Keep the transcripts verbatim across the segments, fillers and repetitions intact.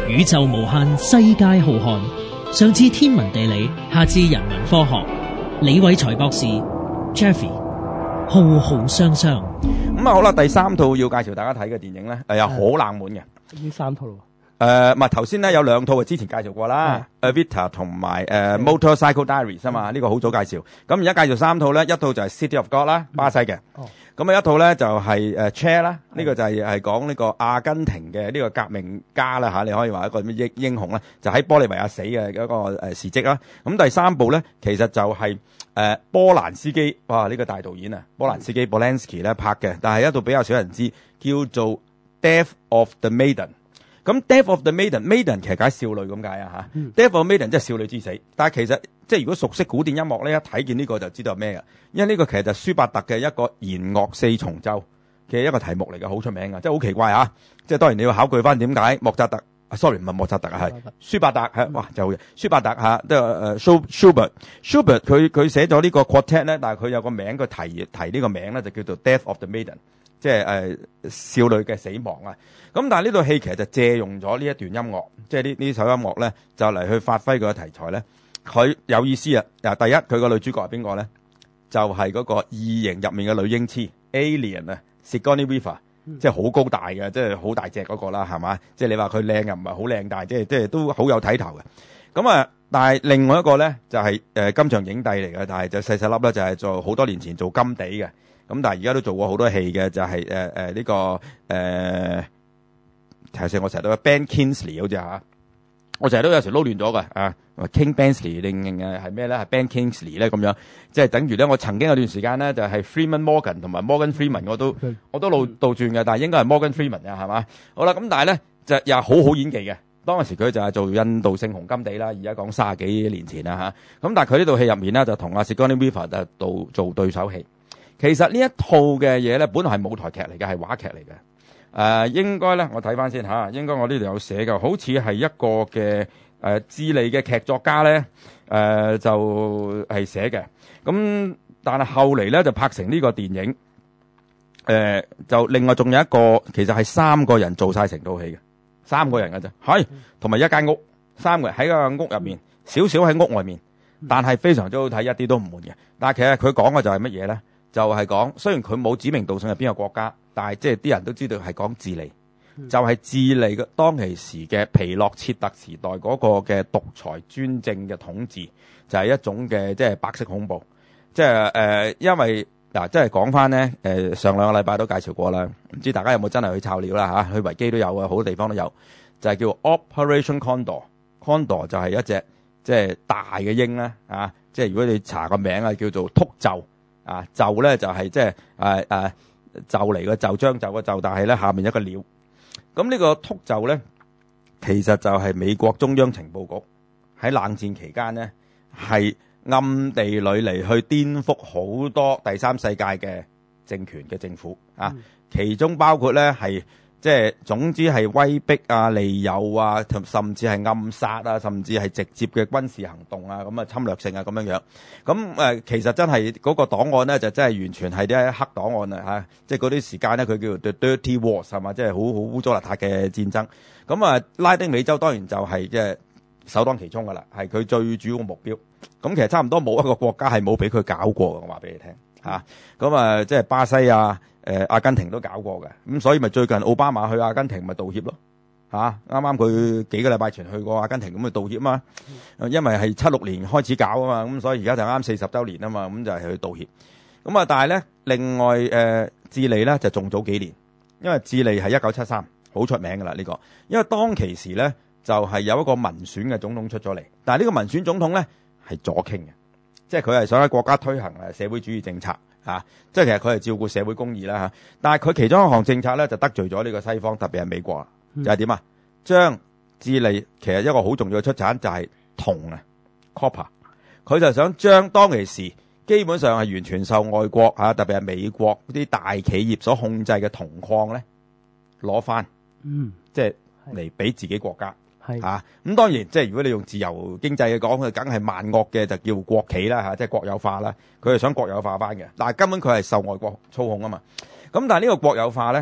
宇宙無限，世界浩瀚。上至天文地理，下至人文科學。李偉才博士 Jeffrey 浩浩湯湯。 咁啊好啦，第三套要介紹大家睇嘅電影咧，係啊好冷門嘅。 已經三套咯。 誒，唔係頭先咧有兩套係之前介紹過啦 ，Evita 同埋誒 Motorcycle Diaries 啊嘛，呢個好早介紹。咁而家介紹三套咧，一套就係 City of God 啦，巴西嘅。咁啊一套咧就係誒 Che 啦，呢個就係係講呢個阿根廷嘅呢個革命家啦嚇，你可以話一個咩英英雄啦，就喺玻利維亞死嘅嗰個誒事蹟啦。咁第三部咧其實就係誒波蘭斯基，哇呢個大導演啊，波蘭斯基 Polanski 咧拍嘅，但係一套比較少人知，叫做 Death of the Maiden。咁 Death of the Maiden，Maiden 其實解少女咁解啊嚇。嗯、Death of the Maiden 即係少女之死，但係其實即係如果熟悉古典音樂咧，一睇見呢個就知道係咩嘅，因為呢個其實就舒伯特嘅一個弦樂四重奏嘅一個題目嚟嘅，好出名嘅，即係好奇怪啊！即係當然你要考據翻點解莫扎特啊 ，sorry 唔係莫扎特啊，係舒伯特係、嗯、哇就舒伯特嚇，即係誒 Schubert，Schubert 佢佢寫咗呢個 quartet 咧，但係佢有個名佢提提呢個名咧就叫做 Death of the Maiden。即係誒、呃、少女嘅死亡啊！咁但係呢套戲其實就借用咗呢一段音樂，即係呢呢首音樂咧，就嚟去發揮佢嘅題材咧。佢有意思啊！嗱，第一佢個女主角係邊個咧？就係、是、嗰個異形入面嘅女英雌 Alien 啊 Sigourney Weaver，即係好高大嘅，即係好大隻嗰個啦，係嘛？即係你話佢靚又唔係好靚，但係即係即係都好有睇頭嘅。咁啊，但係另外一個咧就係、是、誒、呃、金像影帝嚟嘅，但係就細細粒咧，就係做好多年前做金地嘅。咁但係而家都做過好多戲嘅，就係誒誒呢個誒，頭先我成日都 Ben Kingsley 好似嚇，我成日都有時撈亂咗嘅啊 ，King Bensley 定誒係咩咧？係 Ben Kingsley 咧咁樣，即係等於咧我曾經有段時間咧就係 Freeman Morgan 同埋 Morgan Freeman 我都我都倒倒轉嘅，但係應該係 Morgan Freeman 啊，係嘛？好啦，咁但係咧就又好好演技嘅，當時佢就係做印度聖雄甘地啦，而家講卅幾年前啦嚇，咁但係佢呢套戲入面咧就同阿 Sigourney Weaver 就做做對手戲。其實呢一套嘅嘢咧，本來係舞台劇嚟嘅，係話劇嚟嘅。誒、呃，應該咧，我睇翻先嚇，應該我呢度有寫嘅，好似係一個嘅誒、呃、智利嘅劇作家咧，誒、呃、就係、是、寫嘅。咁但係後嚟咧就拍成呢個電影。誒、呃，就另外仲有一個，其實係三個人做晒成套戲嘅，三個人嘅啫，係同埋一間屋，三個人喺個屋入面，少少喺屋外面，但係非常之好睇，一啲都唔悶嘅。但係其實佢講嘅就係乜嘢咧？就係、是、講，雖然佢冇指名道姓係邊個國家，但係即係啲人都知道係講智利，嗯、就係智利嘅當其時嘅皮諾切特時代嗰個嘅獨裁專政嘅統治，就係、是、一種嘅即係白色恐怖。即係誒，因為嗱，即係講翻咧，誒、呃、上兩個禮拜都介紹過啦，唔知大家有冇真係去抄料啦嚇、啊？去維基都有啊，好多地方都有，就係、是、叫 Operation Condor。Condor 就係一隻即係大嘅鷹啦，啊，即係如果你查個名啊，叫做禿鷲。啊，鷲咧就係即係誒誒鷲嚟嘅鷲，將就個鷲，但係咧下面一個鳥。咁呢個禿鷲咧，其實就係美國中央情報局喺冷戰期間咧，係暗地裏嚟去顛覆好多第三世界嘅政權嘅政府啊，嗯、其中包括咧係即係總之係威逼啊、利誘啊，甚至係暗殺啊，甚至係直接嘅軍事行動啊，咁啊侵略性啊咁樣樣。咁誒、呃、其實真係嗰個檔案咧，就真係完全係啲黑檔案啊嚇！即係嗰啲時間咧，佢叫做 The Dirty Wars 係嘛，即係好好污糟邋遢嘅戰爭。咁啊，拉丁美洲當然就係即係首當其衝噶啦，係佢最主要嘅目標。咁其實差唔多冇一個國家係冇俾佢搞過嘅，我話俾你聽嚇。咁啊，即係巴西啊。誒、呃、阿根廷都搞過嘅，咁所以咪最近奧巴馬去阿根廷咪道歉咯嚇，啱啱佢幾個禮拜前去過阿根廷咁咪道歉嘛，嗯、因為係七六年開始搞啊嘛，咁所以而家就啱四十週年啊嘛，咁就係去道歉。咁啊，但係咧另外誒、呃、智利咧就仲早幾年，因為智利係一九七三好出名㗎啦呢個，因為當其時咧就係、是、有一個民選嘅總統出咗嚟，但係呢個民選總統咧係左傾嘅，即係佢係想喺國家推行誒社會主義政策。啊，即係其實佢係照顧社會公義啦嚇，但係佢其中一項政策咧就得罪咗呢個西方，特別係美國啦，就係點啊？將智利其實一個好重要嘅出產就係銅啊 ，copper， 佢就想將當其時基本上係完全受外國嚇，特別係美國啲大企業所控制嘅銅礦咧攞翻，嗯，即係嚟俾自己國家。係嚇，咁當然即係如果你用自由經濟嘅講，佢梗係萬惡嘅，就叫國企啦嚇，即係國有化啦。佢係想國有化翻嘅，但係根本佢係受外國操控啊嘛。咁但係呢個國有化咧，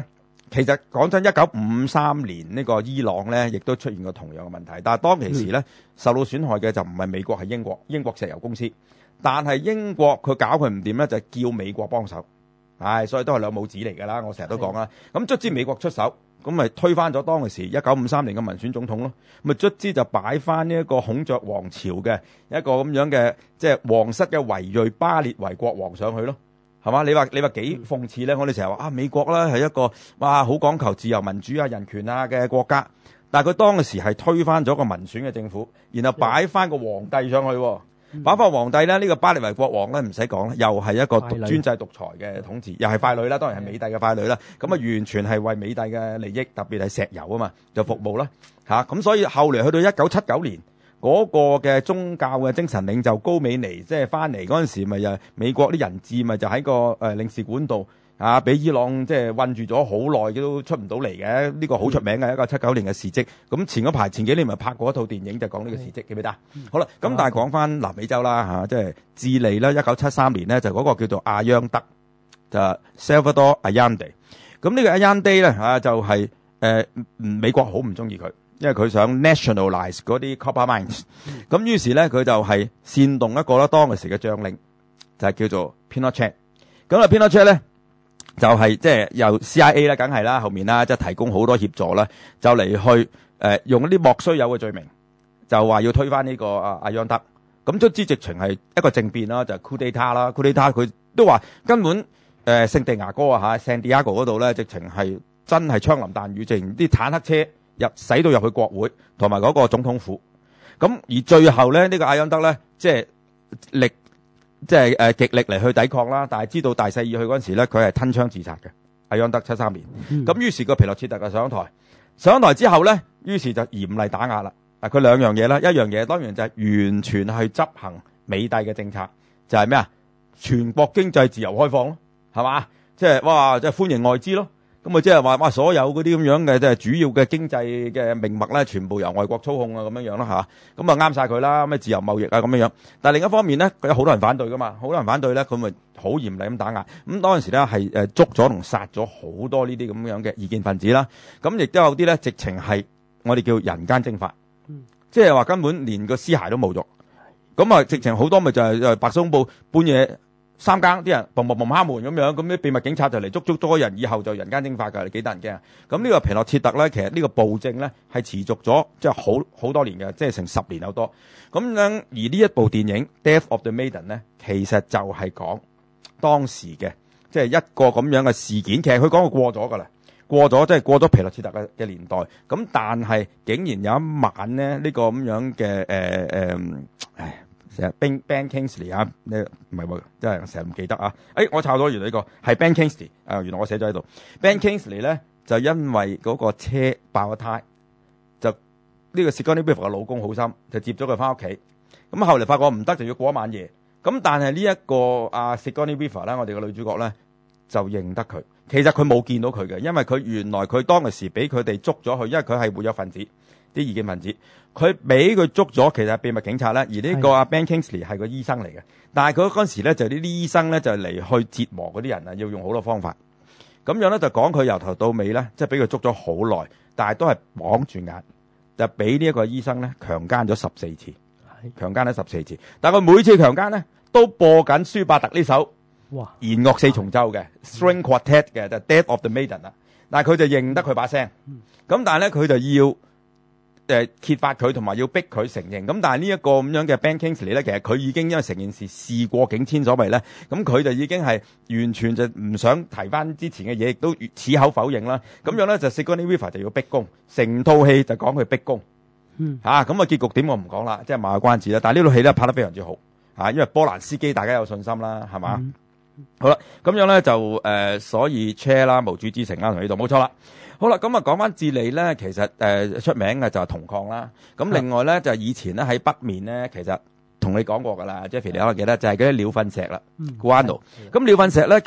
其實講真，一九五三年呢個伊朗咧，亦都出現過同樣嘅問題。但係當其時咧，受到損害嘅就唔係美國，係英國，英國石油公司。但係英國佢搞佢唔掂咧，就叫美國幫手。唉，所以都係兩母子嚟㗎啦。我成日都講啦。咁卒之美國出手，咁咪推翻咗當其時一九五三年嘅民選總統咯。咪卒之就擺翻呢一個孔雀王朝嘅一個咁樣嘅即係皇室嘅遺裔巴列維國王上去咯。係嘛？你話你話幾諷刺咧？我哋成日話啊，美國啦係一個哇好講求自由民主啊、人權啊嘅國家，但係佢當時係推翻咗個民選嘅政府，然後擺翻個皇帝上去，擺翻皇帝咧，呢、這個巴列維國王咧唔使講啦，又係一個專制獨裁嘅統治，又係傀儡啦，當然係美帝嘅傀儡啦。咁啊完全係為美帝嘅利益，特別係石油啊嘛，就服務啦嚇。咁、啊、所以後嚟去到一九七九年。嗰、那個嘅宗教嘅精神領袖高美尼即係翻嚟嗰陣時，咪又美國啲人質咪就喺個誒領事館度啊，俾伊朗即係困住咗好耐，都出唔到嚟嘅。呢、這個好出名嘅一九七九年嘅事蹟。咁前嗰排前幾年咪拍過一套電影，就講呢個事蹟，記唔記得？好啦，咁但係講翻南美洲啦嚇，即係智利啦，一九七三年呢，就嗰個叫做阿央德，就 Salvador Allende。咁呢個 Allende 咧啊，就係、是、誒、呃、美國好唔中意佢。因為佢想 nationalize 嗰啲 copper mines，咁於是咧佢就係煽動一個咧當時嘅將領，就係叫做 Pinochet。咁啊 Pinochet 咧就係即係由 C I A 啦，梗係啦，後面啦即係提供好多協助啦，就嚟去誒用一啲莫須有嘅罪名，就話要推翻呢個阿阿央德。咁卒之直情係一個政變啦，就係 coup d'état 啦 coup d'état 佢都話根本誒聖地牙哥啊嚇 Santiago 嗰度咧，直情係真係槍林彈雨，直情啲坦克車。入使到入去國會同埋嗰個總統府，咁而最後咧呢、這個阿央德咧，即係力即係誒極力嚟去抵抗啦，但係知道大勢已去嗰陣時咧，佢係吞槍自殺嘅。阿央德七三年，咁、嗯、於是個皮諾切特就上台，上台之後咧，於是就嚴厲打壓啦。嗱，佢兩樣嘢啦，一樣嘢當然就係完全去執行美帝嘅政策，就係咩啊？全國經濟自由開放咯，係嘛？即係哇，即係歡迎外資咯。咁啊，即係話哇，所有嗰啲咁樣嘅即係主要嘅經濟嘅命脈咧，全部由外國操控啊，咁樣樣啦吓，咁啊啱晒佢啦，咩自由貿易啊咁樣樣。但係另一方面咧，佢有好多人反對噶嘛，好多人反對咧，佢咪好嚴厲咁打壓。咁當陣時咧係誒捉咗同殺咗好多呢啲咁樣嘅異見分子啦。咁亦都有啲咧，直情係我哋叫人間蒸發，嗯、即係話根本連個屍骸都冇咗。咁啊，直情好多咪就係誒白松報半夜。三更啲人砰砰砰敲門咁樣，咁啲秘密警察就嚟捉捉多人，以後就人間蒸發㗎，你幾得人驚啊？咁呢個皮諾切特咧，其實呢個暴政咧係持續咗即係好好多年嘅，即係成十年有多。咁樣而呢一部電影《Death of the Maiden》咧，其實就係講當時嘅即係一個咁樣嘅事件。其實佢講過過咗㗎啦，過咗即係過咗皮諾切特嘅嘅年代。咁但係竟然有一晚咧，呢、呢個咁樣嘅誒誒，唉。Ben Ben Kingsley 啊，呢唔係喎，真係成日唔記得啊！誒，我抄咗原來呢個係 Ben Kingsley 啊，原來我寫咗喺度。Ben Kingsley 咧就因為嗰個車爆咗胎，就呢個 Sigourney Weaver 嘅老公好心，就接咗佢翻屋企。咁後嚟發覺唔得，就要過一晚夜。咁但係呢一個啊 Sigourney Weaver 咧，我哋嘅女主角咧就認得佢。其實佢冇見到佢嘅，因為佢原來佢當時俾佢哋捉咗去，因為佢係活躍分子。啲異見分子，佢俾佢捉咗，其實係秘密警察咧。而呢個阿 Ben Kingsley 係個醫生嚟嘅，但係佢嗰陣時咧就呢啲醫生咧就嚟去折磨嗰啲人啊，要用好多方法。咁樣咧就講佢由頭到尾咧，即係俾佢捉咗好耐，但係都係綁住眼，就俾呢一個醫生咧強姦咗十四次，強姦咗十四次。但係佢每次強姦咧都播緊舒伯特呢首弦樂四重奏嘅 String Quartet 嘅，就 Death of the Maiden 啦。但係佢就認得佢把聲，咁但係咧佢就要。誒揭發佢同埋要逼佢承認，咁但係呢一個咁樣嘅 Ben Kingsley 咧，其實佢已經因為成件事事過境遷所謂咧，咁佢就已經係完全就唔想提翻之前嘅嘢，亦都矢口否認啦。咁樣咧就 Sigourney Weaver 就要逼供，成套戲就講佢逼供，嗯嚇咁啊結局點我唔講啦，即係賣個關子啦。但係呢套戲咧拍得非常之好嚇，因為波蘭斯基大家有信心啦，係嘛？嗯、好啦，咁樣咧就誒、呃，所以 Chair 啦，無主之城啦，同呢度冇錯啦。好啦，咁啊講翻智利咧，其實誒、呃、出名嘅就係銅礦啦。咁另外咧就係以前咧喺北面咧，其實同你講過噶啦，Jeffrey 你可能記得就係嗰啲鳥糞石啦，Guano。咁鳥糞石咧其實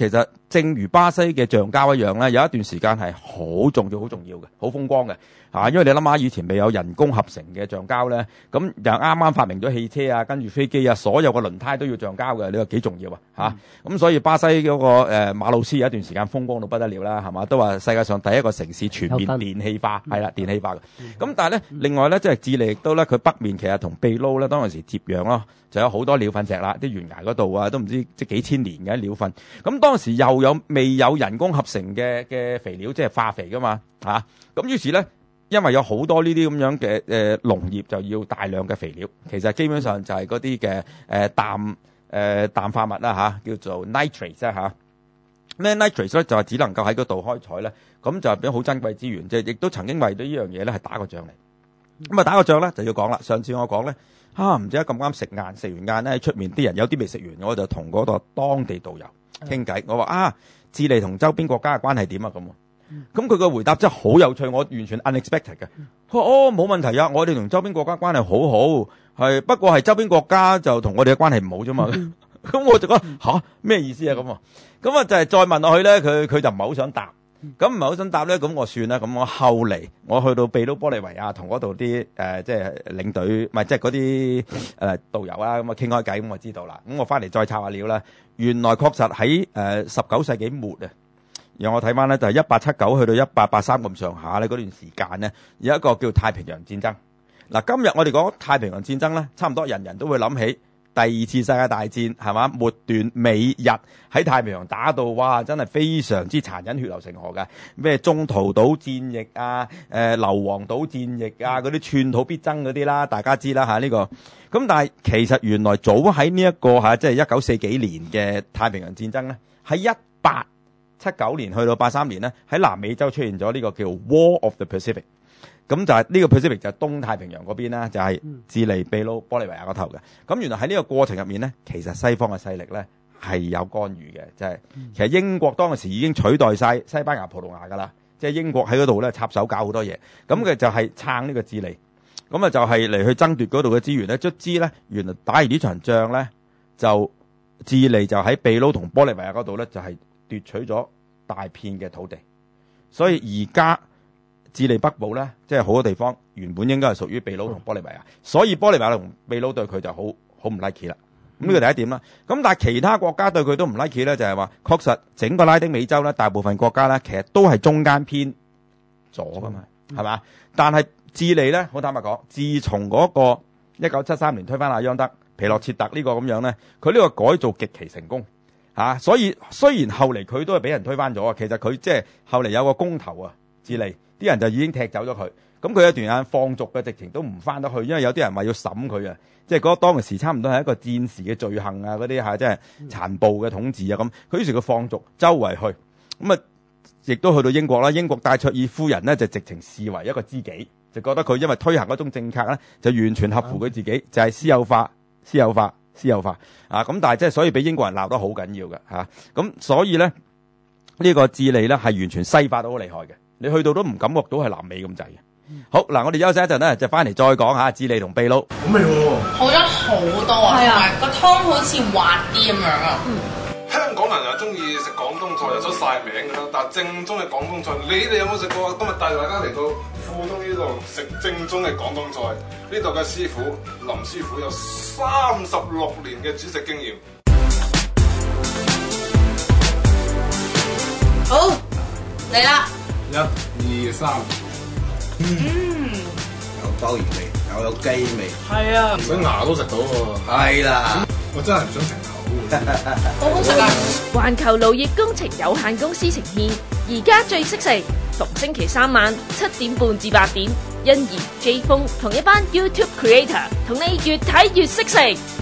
正如巴西嘅橡膠一樣咧，有一段時間係好重要、好重要嘅，好風光嘅嚇。因為你諗下，以前未有人工合成嘅橡膠咧，咁又啱啱發明咗汽車啊，跟住飛機啊，所有嘅輪胎都要橡膠嘅，你話幾重要啊嚇？咁、嗯啊、所以巴西嗰、那個誒、呃、馬魯斯有一段時間風光到不得了啦，係嘛？都話世界上第一個城市全面電氣化，係啦，電氣化嘅。咁、嗯、但係咧，另外咧，即係智利亦都咧，佢北面其實同秘魯咧當陣時接壤咯，就有好多鳥糞石啦，啲懸崖嗰度啊，都唔知即係幾千年嘅鳥糞。咁當時又有未有人工合成嘅嘅肥料，即係化肥噶嘛嚇。咁、啊、於是咧，因為有好多呢啲咁樣嘅誒農業就要大量嘅肥料，其實基本上就係嗰啲嘅誒氮誒氮化物啦嚇、啊，叫做 nitrate 啦嚇。咩 nitrate 咧就係只能夠喺嗰度開採咧，咁就係變好珍貴資源，即係亦都曾經為咗呢樣嘢咧係打過仗嚟。咁啊打個仗咧就要講啦。上次我講咧嚇唔知點解咁啱食晏，食完晏咧喺出面啲人有啲未食完，我就同嗰個當地導遊傾偈。我話啊，智利同周邊國家嘅關係點啊咁？咁佢個回答真係好有趣，我完全 unexpected 嘅。佢話哦冇問題啊，我哋同周邊國家關係好好，係不過係周邊國家就同我哋嘅關係唔好啫嘛。咁我就覺得吓咩意思啊咁啊？咁啊就係再問落去咧，佢佢就唔係好想答。咁唔係好想答咧，咁我算啦。咁我後嚟我去到秘魯玻利維亞，同嗰度啲誒即係領隊，唔係即係嗰啲誒導遊啦，咁啊傾開偈，咁我知道啦。咁我翻嚟再抄下料啦。原來確實喺誒十九世紀末啊，讓我睇翻咧就係一八七九去到一八八三咁上下咧，嗰段時間咧有一個叫太平洋戰爭。嗱，今日我哋講太平洋戰爭咧，差唔多人人都會諗起第二次世界大戰係嘛，末段美日喺太平洋打到哇，真係非常之殘忍，血流成河嘅。咩中途島戰役啊，誒硫磺島戰役啊，嗰啲寸土必爭嗰啲啦，大家知啦嚇呢個。咁但係其實原來早喺呢一個嚇，即係一九四幾年嘅太平洋戰爭咧，喺一八七九年去到八三年咧，喺南美洲出現咗呢個叫 War of the Pacific。咁就係呢個 Pacific 就係東太平洋嗰邊啦，就係、是、智利、秘魯、玻利維亞嗰頭嘅。咁原來喺呢個過程入面咧，其實西方嘅勢力咧係有干預嘅，就係、是、其實英國當時已經取代晒西班牙、葡萄牙噶啦，即係英國喺嗰度咧插手搞好多嘢。咁佢就係撐呢個智利，咁啊就係嚟去爭奪嗰度嘅資源咧。卒之咧，原來打完呢場仗咧，就智利就喺秘魯同玻利維亞嗰度咧，就係、是、奪取咗大片嘅土地，所以而家。智利北部咧，即係好多地方原本應該係屬於秘魯同玻利維亞，所以玻利維亞同秘魯對佢就好好唔 like 啦。咁呢個第一點啦。咁但係其他國家對佢都唔 like 咧，就係話確實整個拉丁美洲咧，大部分國家咧其實都係中間偏左噶嘛，係嘛？但係智利咧，好坦白講，自從嗰個一九七三年推翻阿央德、皮諾切特呢個咁樣咧，佢呢個改造極其成功嚇、啊。所以雖然後嚟佢都係俾人推翻咗啊，其實佢即係後嚟有個公投啊，智利。啲人就已經踢走咗佢，咁佢一段時間放逐嘅直情都唔翻得去，因為有啲人話要審佢啊，即係嗰當時差唔多係一個戰時嘅罪行啊，嗰啲嚇即係殘暴嘅統治啊咁。佢於是佢放逐周圍去，咁啊亦都去到英國啦。英國戴卓爾夫人呢，就直情視為一個知己，就覺得佢因為推行嗰種政策咧，就完全合乎佢自己，就係、是、私有化、私有化、私有化啊。咁但係即係所以俾英國人鬧得好緊要嘅嚇。咁、啊、所以咧呢、呢個智利咧係完全西化到好厲害嘅。你去到都唔感覺到係南美咁滯嘅。好嗱，我哋休息一陣咧，就翻嚟再講下智利同秘魯。 好味喎！好咗好多啊，同埋個湯好似滑啲咁樣啊。嗯、香港人又中意食廣東菜，又出晒名㗎啦。但係正宗嘅廣東菜，你哋有冇食過啊？今日帶大家嚟到富東呢度食正宗嘅廣東菜。呢度嘅師傅林師傅有三十六年嘅煮食經驗。 好，嚟啦！ 一、二、三， 嗯， 有鮑魚味，又有雞味， 係啊， 唔想牙都食到喎，係啦，我真係唔想停口， 好好食啊！ 環球農業工程有限公司呈現，而家最識食，逢星期三晚七點半至八點，欣宜 J 風同一班 YouTube Creator 同你越睇越識食。